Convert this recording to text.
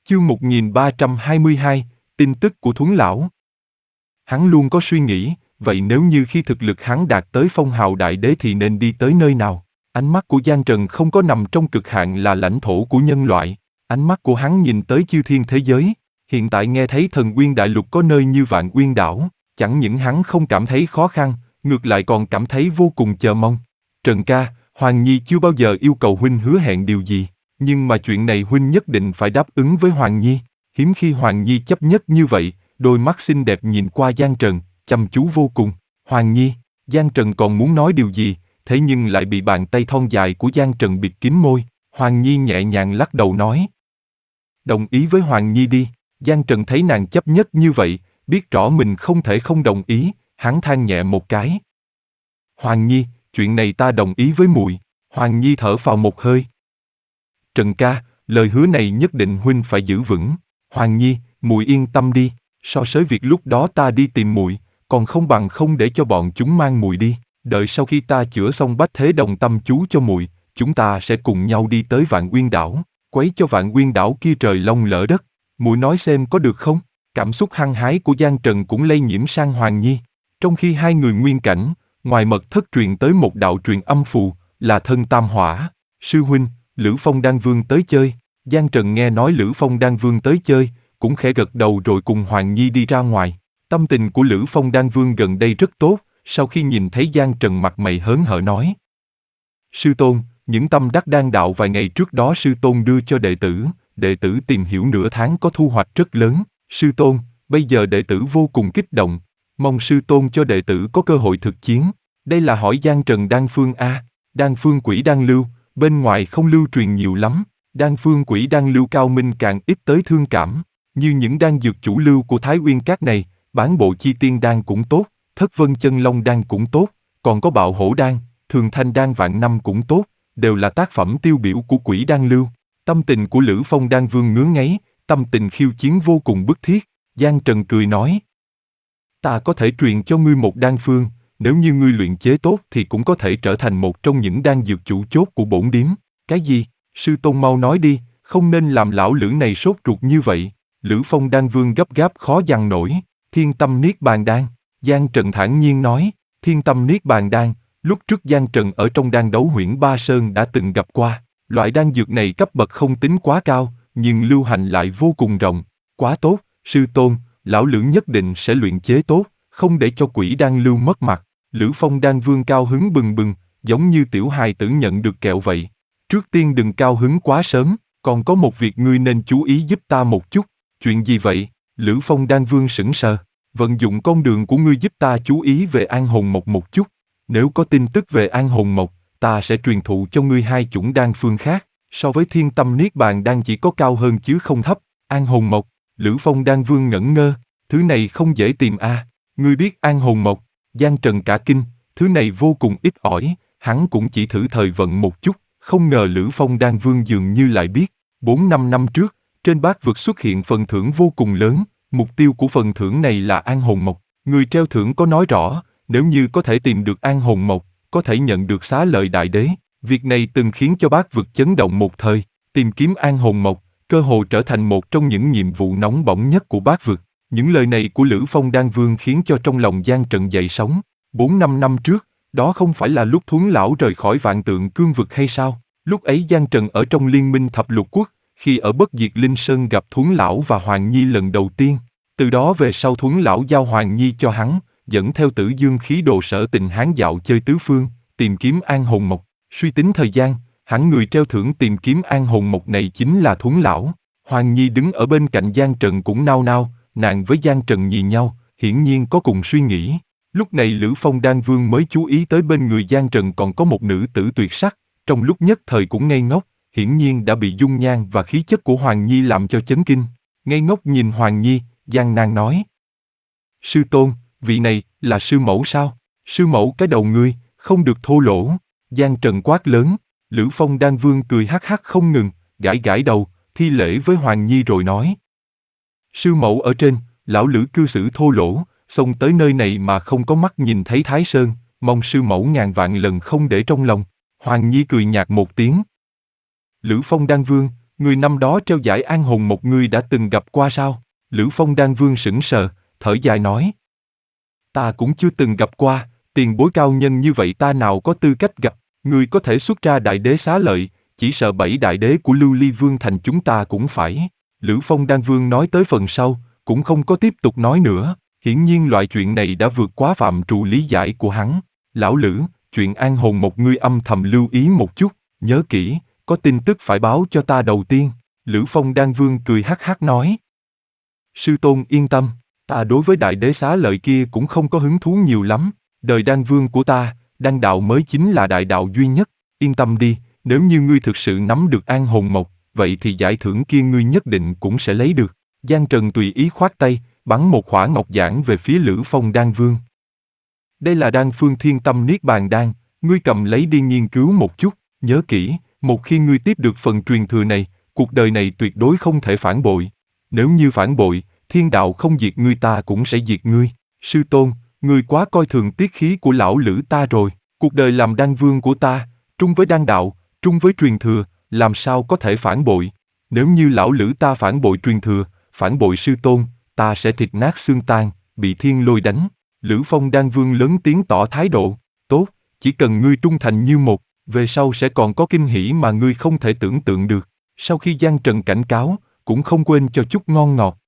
Chương 1322, tin tức của Thuấn Lão. Hắn luôn có suy nghĩ, vậy nếu như khi thực lực hắn đạt tới phong hào đại đế thì nên đi tới nơi nào? Ánh mắt của Giang Trần không có nằm trong cực hạn là lãnh thổ của nhân loại. Ánh mắt của hắn nhìn tới chư thiên thế giới. Hiện tại nghe thấy Thần Uyên Đại Lục có nơi như Vạn Uyên Đảo, chẳng những hắn không cảm thấy khó khăn, ngược lại còn cảm thấy vô cùng chờ mong. Trần ca, Hoàng Nhi chưa bao giờ yêu cầu huynh hứa hẹn điều gì, nhưng mà chuyện này huynh nhất định phải đáp ứng với Hoàng Nhi. Hiếm khi Hoàng Nhi chấp nhất như vậy, đôi mắt xinh đẹp nhìn qua Giang Trần, chăm chú vô cùng. Hoàng Nhi, Giang Trần còn muốn nói điều gì, thế nhưng lại bị bàn tay thon dài của Giang Trần bịt kín môi. Hoàng Nhi nhẹ nhàng lắc đầu nói. Đồng ý với Hoàng Nhi đi. Giang Trần thấy nàng chấp nhất như vậy, biết rõ mình không thể không đồng ý, hắn than nhẹ một cái. Hoàng Nhi, chuyện này ta đồng ý với muội. Hoàng Nhi thở phào một hơi. Trần ca, lời hứa này nhất định huynh phải giữ vững. Hoàng Nhi, muội yên tâm đi, so sánh việc lúc đó ta đi tìm muội, còn không bằng không để cho bọn chúng mang muội đi. Đợi sau khi ta chữa xong Bách Thế Đồng Tâm chú cho muội, chúng ta sẽ cùng nhau đi tới Vạn Uyên Đảo, quấy cho Vạn Uyên Đảo kia trời long lỡ đất. Muội nói xem có được không? Cảm xúc hăng hái của Giang Trần cũng lây nhiễm sang Hoàng Nhi. Trong khi hai người nguyên cảnh, ngoài mật thất truyền tới một đạo truyền âm phù, là thân tam hỏa. Sư huynh, Lữ Phong Đan Vương tới chơi. Giang Trần nghe nói Lữ Phong Đan Vương tới chơi, cũng khẽ gật đầu rồi cùng Hoàng Nhi đi ra ngoài. Tâm tình của Lữ Phong Đan Vương gần đây rất tốt, sau khi nhìn thấy Giang Trần mặt mày hớn hở nói. Sư tôn, những tâm đắc đan đạo vài ngày trước đó sư tôn đưa cho đệ tử tìm hiểu nửa tháng có thu hoạch rất lớn. Sư tôn, bây giờ đệ tử vô cùng kích động, mong sư tôn cho đệ tử có cơ hội thực chiến. Đây là hỏi Giang Trần đan phương A, đan phương quỷ đan lưu, bên ngoài không lưu truyền nhiều lắm, đan phương quỷ đan lưu cao minh càng ít tới thương cảm, như những đan dược chủ lưu của Thái Uyên Các này, Bán Bộ Chi Tiên đan cũng tốt, Thất Vân Chân Long đan cũng tốt, còn có Bạo Hổ đan, Thường Thanh đan vạn năm cũng tốt, đều là tác phẩm tiêu biểu của quỷ đan lưu. Tâm tình của Lữ Phong Đan Vương ngứa ngáy, tâm tình khiêu chiến vô cùng bức thiết. Giang Trần cười nói. Ta có thể truyền cho ngươi một đan phương, nếu như ngươi luyện chế tốt thì cũng có thể trở thành một trong những đan dược chủ chốt của bổn điếm. Cái gì? Sư tôn mau nói đi, không nên làm lão Lữ này sốt ruột như vậy. Lữ Phong Đan Vương gấp gáp khó dằn nổi. Thiên Tâm Niết Bàn Đan. Giang Trần thản nhiên nói. Thiên Tâm Niết Bàn Đan, lúc trước Giang Trần ở trong đan đấu huyễn Ba Sơn đã từng gặp qua. Loại đan dược này cấp bậc không tính quá cao, nhưng lưu hành lại vô cùng rộng. Quá tốt, sư tôn, lão Lữ nhất định sẽ luyện chế tốt, không để cho quỷ đan lưu mất mặt. Lữ Phong Đan Vương cao hứng bừng bừng, giống như tiểu hài tử nhận được kẹo vậy. Trước tiên đừng cao hứng quá sớm, còn có một việc ngươi nên chú ý giúp ta một chút. Chuyện gì vậy? Lữ Phong Đan Vương sững sờ. Vận dụng con đường của ngươi giúp ta chú ý về An Hồn Mộc một chút. Nếu có tin tức về An Hồn Mộc, ta sẽ truyền thụ cho ngươi hai chủng đan phương khác. So với Thiên Tâm Niết Bàn Đan chỉ có cao hơn chứ không thấp. An Hồn Mộc. Lữ Phong Đan Vương ngẩn ngơ. Thứ này không dễ tìm a. Ngươi biết An Hồn Mộc? Giang Trần cả kinh. Thứ này vô cùng ít ỏi. Hắn cũng chỉ thử thời vận một chút. Không ngờ Lữ Phong Đan Vương dường như lại biết. 4-5 năm trước, trên bát vực xuất hiện phần thưởng vô cùng lớn. Mục tiêu của phần thưởng này là An Hồn Mộc. Người treo thưởng có nói rõ, nếu như có thể tìm được An Hồn Mộc, có thể nhận được xá lợi đại đế. Việc này từng khiến cho bát vực chấn động một thời. Tìm kiếm An Hồn Mộc, cơ hồ trở thành một trong những nhiệm vụ nóng bỏng nhất của bát vực. Những lời này của Lữ Phong Đan Vương khiến cho trong lòng Giang Trần dậy sóng. 4-5 năm trước, đó không phải là lúc Thuấn Lão rời khỏi Vạn Tượng Cương vực hay sao? Lúc ấy Giang Trần ở trong Liên minh Thập Lục Quốc, khi ở Bất Diệt Linh Sơn gặp Thuấn Lão và Hoàng Nhi lần đầu tiên. Từ đó về sau Thuấn Lão giao Hoàng Nhi cho hắn, dẫn theo Tử Dương khí đồ Sở Tình Hán dạo chơi tứ phương, tìm kiếm An Hồn Mộc. Suy tính thời gian, hẳn người treo thưởng tìm kiếm An Hồn Mộc này chính là Thuấn Lão. Hoàng Nhi đứng ở bên cạnh Giang Trần cũng nao nao, nàng với Giang Trần nhìn nhau, hiển nhiên có cùng suy nghĩ. Lúc này Lữ Phong Đan Vương mới chú ý tới bên người Giang Trần còn có một nữ tử tuyệt sắc, trong lúc nhất thời cũng ngây ngốc, hiển nhiên đã bị dung nhan và khí chất của Hoàng Nhi làm cho chấn kinh. Ngây ngốc nhìn Hoàng Nhi, Giang nàng nói. Sư tôn, vị này, là sư mẫu sao? Sư mẫu cái đầu ngươi, không được thô lỗ. Giang Trần quát lớn. Lữ Phong Đan Vương cười hắc hắc không ngừng, gãi gãi đầu, thi lễ với Hoàng Nhi rồi nói. Sư mẫu ở trên, lão Lữ cư xử thô lỗ, xông tới nơi này mà không có mắt nhìn thấy Thái Sơn, mong sư mẫu ngàn vạn lần không để trong lòng. Hoàng Nhi cười nhạt một tiếng. Lữ Phong Đan Vương, người năm đó treo giải an hồn một ngươi đã từng gặp qua sao? Lữ Phong Đan Vương sững sờ, thở dài nói. Ta cũng chưa từng gặp qua, tiền bối cao nhân như vậy ta nào có tư cách gặp, ngươi có thể xuất ra đại đế xá lợi, chỉ sợ 7 đại đế của Lưu Ly Vương thành chúng ta cũng phải. Lữ Phong Đan Vương nói tới phần sau, cũng không có tiếp tục nói nữa, hiển nhiên loại chuyện này đã vượt quá phạm trù lý giải của hắn. Lão Lữ, chuyện an hồn một ngươi âm thầm lưu ý một chút, nhớ kỹ, có tin tức phải báo cho ta đầu tiên. Lữ Phong Đan Vương cười hắc hắc nói. Sư tôn yên tâm, ta đối với đại đế xá lợi kia cũng không có hứng thú nhiều lắm, đời Đan Vương của ta, đan đạo mới chính là đại đạo duy nhất, yên tâm đi, nếu như ngươi thực sự nắm được an hồn mộc, vậy thì giải thưởng kia ngươi nhất định cũng sẽ lấy được. Giang Trần tùy ý khoát tay, bắn một khỏa ngọc giản về phía Lữ Phong Đan Vương. Đây là đan phương thiên tâm niết bàn đan, ngươi cầm lấy đi nghiên cứu một chút, nhớ kỹ, một khi ngươi tiếp được phần truyền thừa này, cuộc đời này tuyệt đối không thể phản bội. Nếu như phản bội, thiên đạo không diệt ngươi ta cũng sẽ diệt ngươi. Sư tôn, ngươi quá coi thường tiết khí của lão Lữ ta rồi, cuộc đời làm đan vương của ta, trung với đan đạo, trung với truyền thừa, làm sao có thể phản bội. Nếu như lão Lữ ta phản bội truyền thừa, phản bội sư tôn, ta sẽ thịt nát xương tan, bị thiên lôi đánh. Lữ Phong Đan Vương lớn tiếng tỏ thái độ, tốt, chỉ cần ngươi trung thành như một, về sau sẽ còn có kinh hỉ mà ngươi không thể tưởng tượng được. Sau khi Giang Trần cảnh cáo, cũng không quên cho chút ngon ngọt,